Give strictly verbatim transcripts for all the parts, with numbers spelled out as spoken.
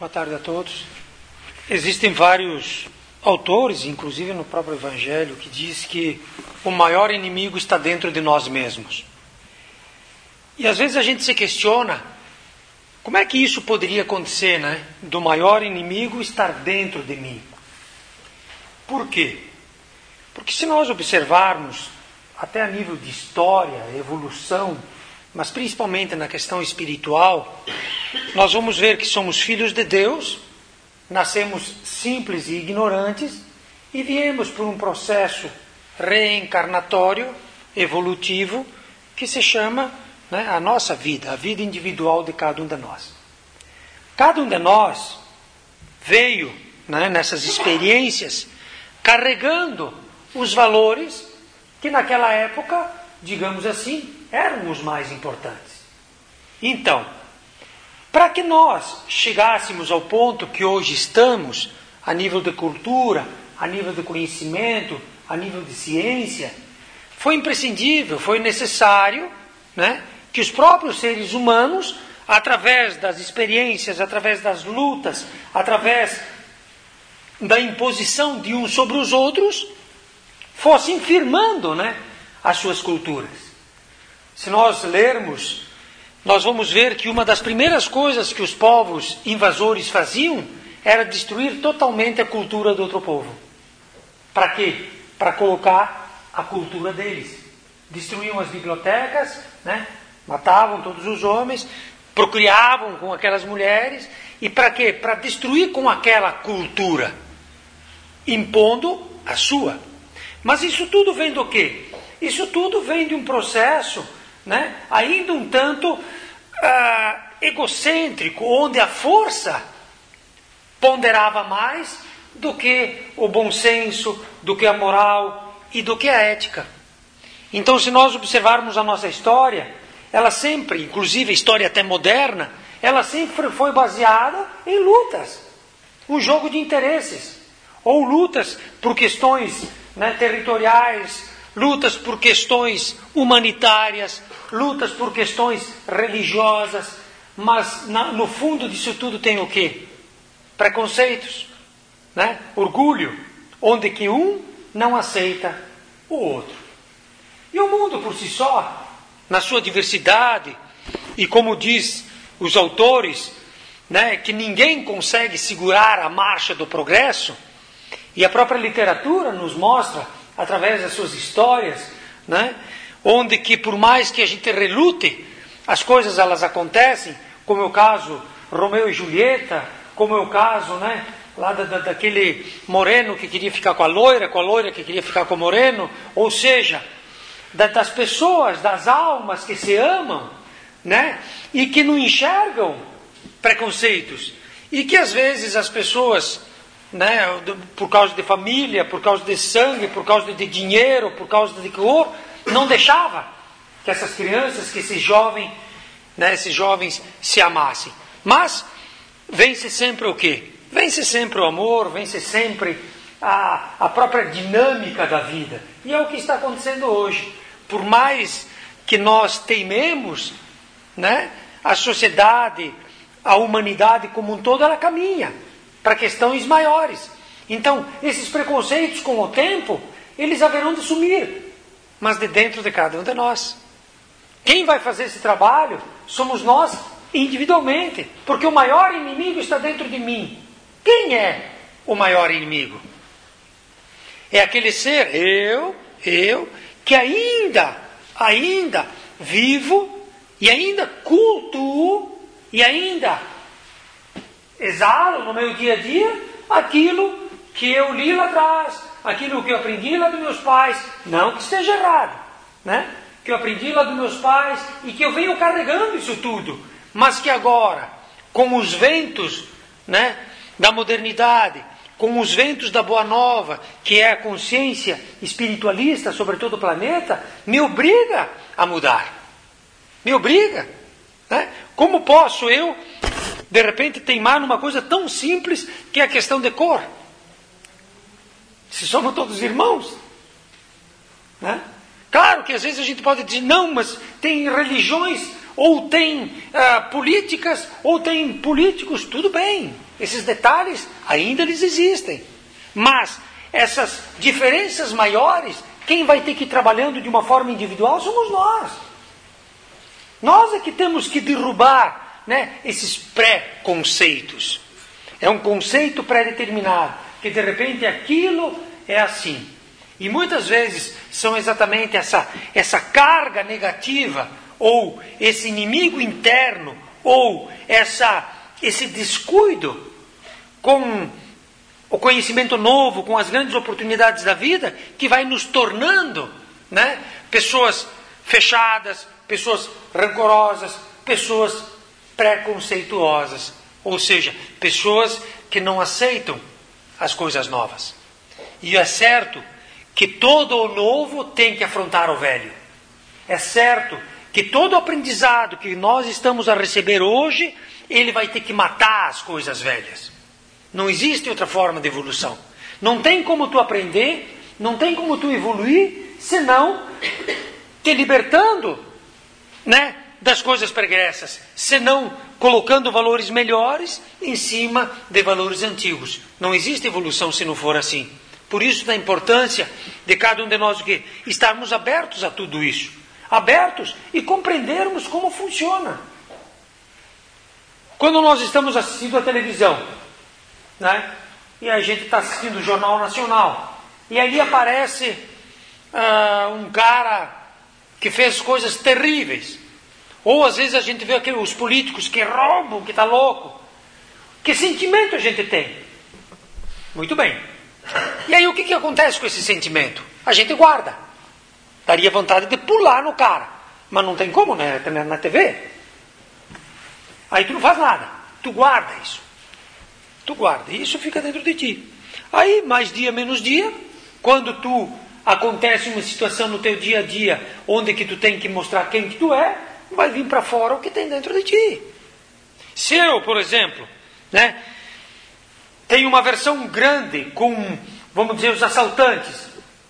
Boa tarde a todos. Existem vários autores, inclusive no próprio Evangelho, que diz que o maior inimigo está dentro de nós mesmos. E às vezes a gente se questiona como é que isso poderia acontecer, né? Do maior inimigo estar dentro de mim. Por quê? Porque se nós observarmos até a nível de história, evolução, mas principalmente na questão espiritual, nós vamos ver que somos filhos de Deus, nascemos simples e ignorantes e viemos por um processo reencarnatório, evolutivo, que se chama, né, a nossa vida, a vida individual de cada um de nós. Cada um de nós veio, né, nessas experiências carregando os valores que naquela época, digamos assim, eram os mais importantes. Então, para que nós chegássemos ao ponto que hoje estamos, a nível de cultura, a nível de conhecimento, a nível de ciência, foi imprescindível, foi necessário, né, que os próprios seres humanos, através das experiências, através das lutas, através da imposição de uns sobre os outros, fossem firmando, né, as suas culturas. Se nós lermos, nós vamos ver que uma das primeiras coisas que os povos invasores faziam era destruir totalmente a cultura do outro povo. Para quê? Para colocar a cultura deles. Destruíam as bibliotecas, né? Matavam todos os homens, procriavam com aquelas mulheres. E para quê? Para destruir com aquela cultura, impondo a sua. Mas isso tudo vem do quê? Isso tudo vem de um processo, né, ainda um tanto uh, egocêntrico, onde a força ponderava mais do que o bom senso, do que a moral e do que a ética. Então, se nós observarmos a nossa história, ela sempre, inclusive a história até moderna, ela sempre foi baseada em lutas, um jogo de interesses, ou lutas por questões, né, territoriais, lutas por questões humanitárias, lutas por questões religiosas, mas na, no fundo disso tudo tem o quê? Preconceitos, né? Orgulho, onde que um não aceita o outro. E o mundo por si só, na sua diversidade, e como diz os autores, né, que ninguém consegue segurar a marcha do progresso, e a própria literatura nos mostra, através das suas histórias, né, onde que por mais que a gente relute, as coisas elas acontecem, como é o caso Romeu e Julieta, como é o caso, né, lá da, da, daquele moreno que queria ficar com a loira, com a loira que queria ficar com o moreno, ou seja, da, das pessoas, das almas que se amam, né, e que não enxergam preconceitos, e que às vezes as pessoas, né, por causa de família, por causa de sangue, por causa de dinheiro, por causa de cor, não deixava que essas crianças, que esses jovens, né, esses jovens se amassem. Mas vence sempre o quê? Vence sempre o amor, vence sempre a, a própria dinâmica da vida. E é o que está acontecendo hoje. Por mais que nós teimemos, né, a sociedade, a humanidade como um todo, ela caminha para questões maiores. Então, esses preconceitos, com o tempo, eles haverão de sumir, mas de dentro de cada um de nós. Quem vai fazer esse trabalho somos nós individualmente, porque o maior inimigo está dentro de mim. Quem é o maior inimigo? É aquele ser, eu, eu, que ainda, ainda vivo e ainda cultuo e ainda exalo no meu dia a dia aquilo que eu li lá atrás, aquilo que eu aprendi lá dos meus pais, não que esteja errado, né? Que eu aprendi lá dos meus pais e que eu venho carregando isso tudo, mas que agora, com os ventos, né, da modernidade, com os ventos da Boa Nova, que é a consciência espiritualista sobre todo o planeta, me obriga a mudar, me obriga, né? Como posso eu de repente teimar numa coisa tão simples que é a questão de cor? Se somos todos irmãos, né? Claro que às vezes a gente pode dizer, não, mas tem religiões, ou tem uh, políticas, ou tem políticos, tudo bem. Esses detalhes ainda eles existem. Mas essas diferenças maiores, quem vai ter que ir trabalhando de uma forma individual somos nós. Nós é que temos que derrubar, né, esses pré-conceitos. É um conceito pré-determinado, que de repente aquilo é assim. E muitas vezes são exatamente essa, essa carga negativa, ou esse inimigo interno, ou essa, esse descuido com o conhecimento novo, com as grandes oportunidades da vida, que vai nos tornando, né, pessoas fechadas, pessoas rancorosas, pessoas preconceituosas. Ou seja, pessoas que não aceitam as coisas novas. E é certo que todo o novo tem que afrontar o velho. É certo que todo aprendizado que nós estamos a receber hoje, ele vai ter que matar as coisas velhas. Não existe outra forma de evolução. Não tem como tu aprender, não tem como tu evoluir, senão te libertando, né, das coisas pregressas, senão colocando valores melhores em cima de valores antigos. Não existe evolução se não for assim. Por isso da importância de cada um de nós o quê? Estarmos abertos a tudo isso. Abertos e compreendermos como funciona. Quando nós estamos assistindo a televisão, né, e a gente está assistindo o Jornal Nacional, e ali aparece uh, um cara que fez coisas terríveis. Ou às vezes a gente vê aqueles, os políticos que roubam, que está louco. Que sentimento a gente tem? Muito bem. E aí o que, que acontece com esse sentimento? A gente guarda. Daria vontade de pular no cara. Mas não tem como, né? Na T V. Aí tu não faz nada. Tu guarda isso. Tu guarda. E isso fica dentro de ti. Aí, mais dia, menos dia, quando tu acontece uma situação no teu dia a dia, onde que tu tem que mostrar quem que tu é, vai vir para fora o que tem dentro de ti. Se eu, por exemplo, né, tenho uma versão grande com, vamos dizer, os assaltantes,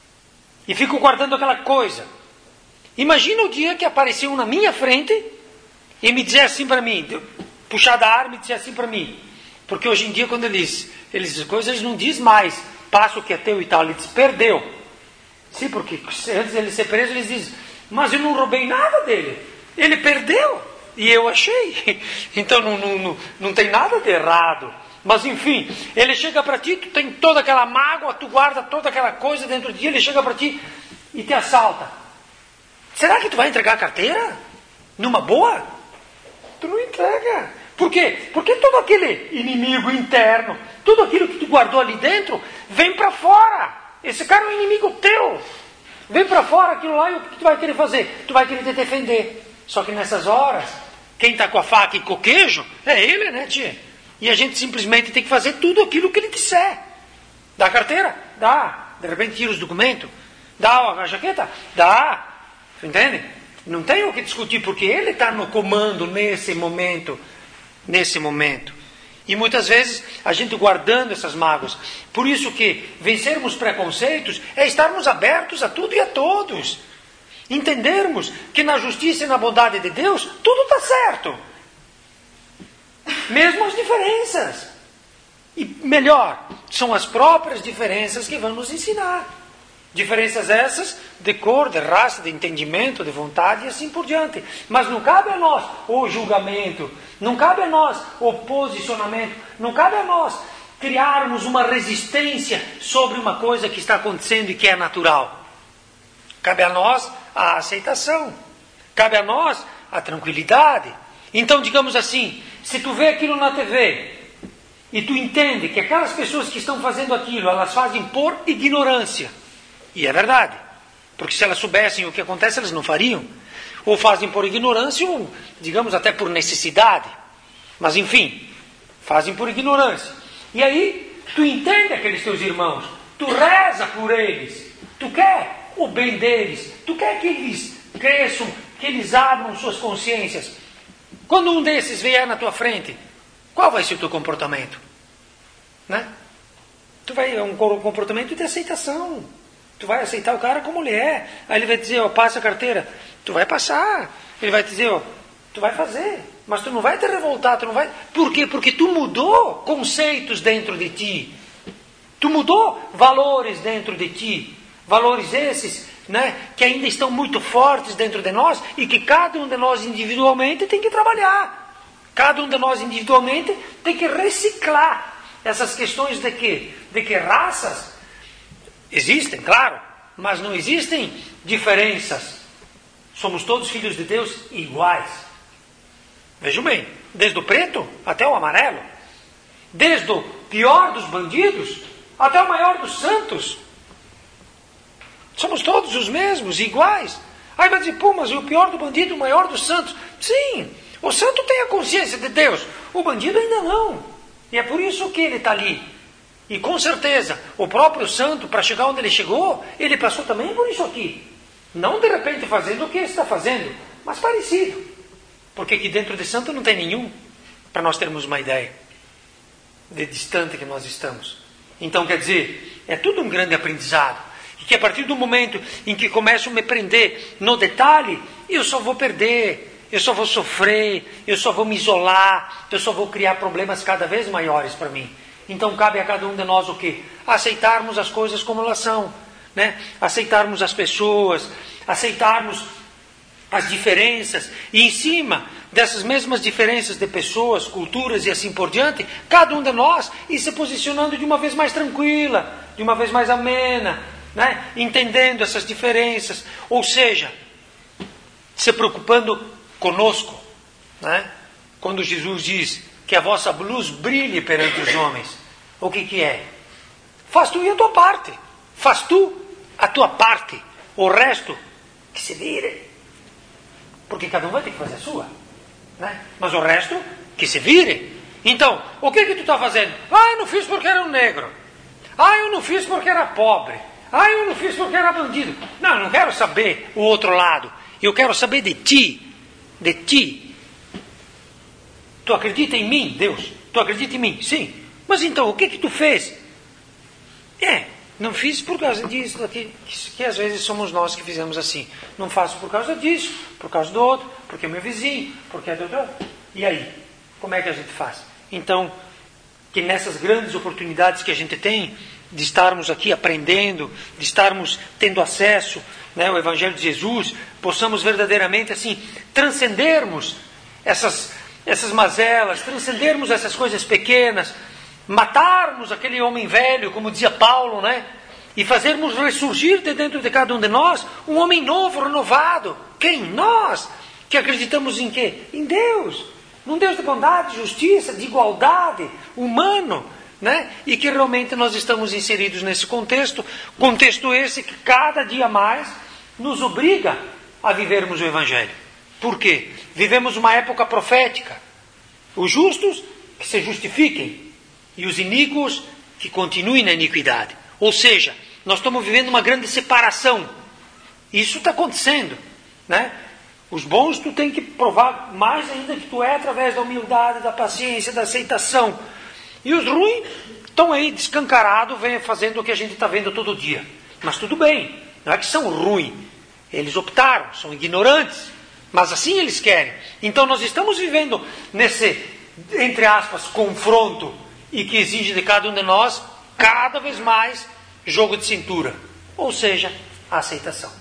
e fico guardando aquela coisa, imagina o dia que apareceu na minha frente e me dizer assim para mim, puxar da arma e dizer assim para mim, porque hoje em dia quando eles, eles coisas eles não dizem mais, passa o que é teu e tal, ele diz, perdeu. Sim, porque antes de ele ser preso eles dizem, mas eu não roubei nada dele. Ele perdeu e eu achei. Então não, não, não, não tem nada de errado. Mas enfim, ele chega para ti, tu tem toda aquela mágoa, tu guarda toda aquela coisa dentro de ti, ele chega para ti e te assalta. Será que tu vai entregar a carteira? Numa boa? Tu não entrega. Por quê? Porque todo aquele inimigo interno, tudo aquilo que tu guardou ali dentro, vem para fora. Esse cara é um inimigo teu. Vem para fora aquilo lá e o que tu vai querer fazer? Tu vai querer te defender. Só que nessas horas, quem está com a faca e com o queijo, é ele, né, tia? E a gente simplesmente tem que fazer tudo aquilo que ele disser. Dá a carteira? Dá. De repente tira os documentos? Dá a jaqueta? Dá. Entende? Não tem o que discutir, porque ele está no comando nesse momento. Nesse momento. E muitas vezes a gente guardando essas mágoas. Por isso que vencermos preconceitos é estarmos abertos a tudo e a todos. Entendermos que na justiça e na bondade de Deus tudo está certo. Mesmo as diferenças. E melhor, são as próprias diferenças que vão nos ensinar. Diferenças essas de cor, de raça, de entendimento, de vontade e assim por diante. Mas não cabe a nós o julgamento, não cabe a nós o posicionamento, não cabe a nós criarmos uma resistência sobre uma coisa que está acontecendo e que é natural. Cabe a nós a aceitação. Cabe a nós a tranquilidade. Então, digamos assim, se tu vê aquilo na T V e tu entende que aquelas pessoas que estão fazendo aquilo, elas fazem por ignorância. E é verdade. Porque se elas soubessem o que acontece, elas não fariam. Ou fazem por ignorância, ou, digamos, até por necessidade. Mas, enfim, fazem por ignorância. E aí, tu entende aqueles teus irmãos. Tu reza por eles. Tu quer o bem deles. Tu quer que eles cresçam, que eles abram suas consciências. Quando um desses vier na tua frente, qual vai ser o teu comportamento? Né? Tu vai, é um comportamento de aceitação. Tu vai aceitar o cara como ele é. Aí ele vai dizer, ó, passa a carteira. Tu vai passar. Ele vai dizer, ó, Tu vai fazer, mas tu não vai te revoltar, tu não vai... Por quê? Porque tu mudou conceitos dentro de ti. Tu mudou valores dentro de ti. Valores esses, né, que ainda estão muito fortes dentro de nós e que cada um de nós individualmente tem que trabalhar. Cada um de nós individualmente tem que reciclar essas questões de que, de que raças existem, claro, mas não existem diferenças. Somos todos filhos de Deus iguais. Vejam bem, desde o preto até o amarelo. Desde o pior dos bandidos até o maior dos santos. Somos todos os mesmos, iguais. Aí vai dizer, pô, mas o pior do bandido, o maior dos santos. Sim, o santo tem a consciência de Deus, o bandido ainda não. E é por isso que ele está ali. E com certeza, o próprio santo, para chegar onde ele chegou, ele passou também por isso aqui. Não de repente fazendo o que ele está fazendo, mas parecido. Porque aqui dentro de santo não tem nenhum, para nós termos uma ideia de distante que nós estamos. Então, quer dizer, é tudo um grande aprendizado. E que a partir do momento em que começo a me prender no detalhe, eu só vou perder, eu só vou sofrer, eu só vou me isolar, eu só vou criar problemas cada vez maiores para mim. Então cabe a cada um de nós o quê? Aceitarmos as coisas como elas são, né? Aceitarmos as pessoas, aceitarmos as diferenças, e em cima dessas mesmas diferenças de pessoas, culturas e assim por diante, cada um de nós ir se posicionando de uma vez mais tranquila, de uma vez mais amena, né? Entendendo essas diferenças, ou seja, se preocupando conosco, né? Quando Jesus diz que a vossa luz brilhe perante os homens, o que que é? Faz tu a tua parte, faz tu a tua parte, o resto que se vire, porque cada um vai ter que fazer a sua, né? Mas o resto que se vire. Então, o que que tu está fazendo? Ah, eu não fiz porque era um negro, ah, eu não fiz porque era pobre, ah, eu não fiz porque era bandido. Não, eu não quero saber o outro lado. Eu quero saber de ti. De ti. Tu acredita em mim, Deus? Tu acredita em mim? Sim. Mas então, o que que tu fez? É, não fiz por causa disso, daqui, que, que às vezes somos nós que fizemos assim. Não faço por causa disso, por causa do outro, porque é meu vizinho, porque é do outro. E aí? Como é que a gente faz? Então, que nessas grandes oportunidades que a gente tem, de estarmos aqui aprendendo, de estarmos tendo acesso, né, ao Evangelho de Jesus, possamos verdadeiramente assim transcendermos essas, essas mazelas, transcendermos essas coisas pequenas, matarmos aquele homem velho, como dizia Paulo, né, e fazermos ressurgir de dentro de cada um de nós um homem novo, renovado. Quem? Nós, que acreditamos em quê? Em Deus, num Deus de bondade, justiça, de igualdade, humano, né? E que realmente nós estamos inseridos nesse contexto, contexto esse que cada dia mais nos obriga a vivermos o Evangelho. Por quê? Vivemos uma época profética. Os justos que se justifiquem e os iníquos que continuem na iniquidade. Ou seja, nós estamos vivendo uma grande separação. Isso está acontecendo, né? Os bons tu tem que provar mais ainda que tu é através da humildade, da paciência, da aceitação. E os ruins estão aí descancarados, vem fazendo o que a gente está vendo todo dia. Mas tudo bem, não é que são ruins. Eles optaram, são ignorantes. Mas assim eles querem. Então nós estamos vivendo nesse, entre aspas, confronto, e que exige de cada um de nós, cada vez mais, jogo de cintura. Ou seja, a aceitação.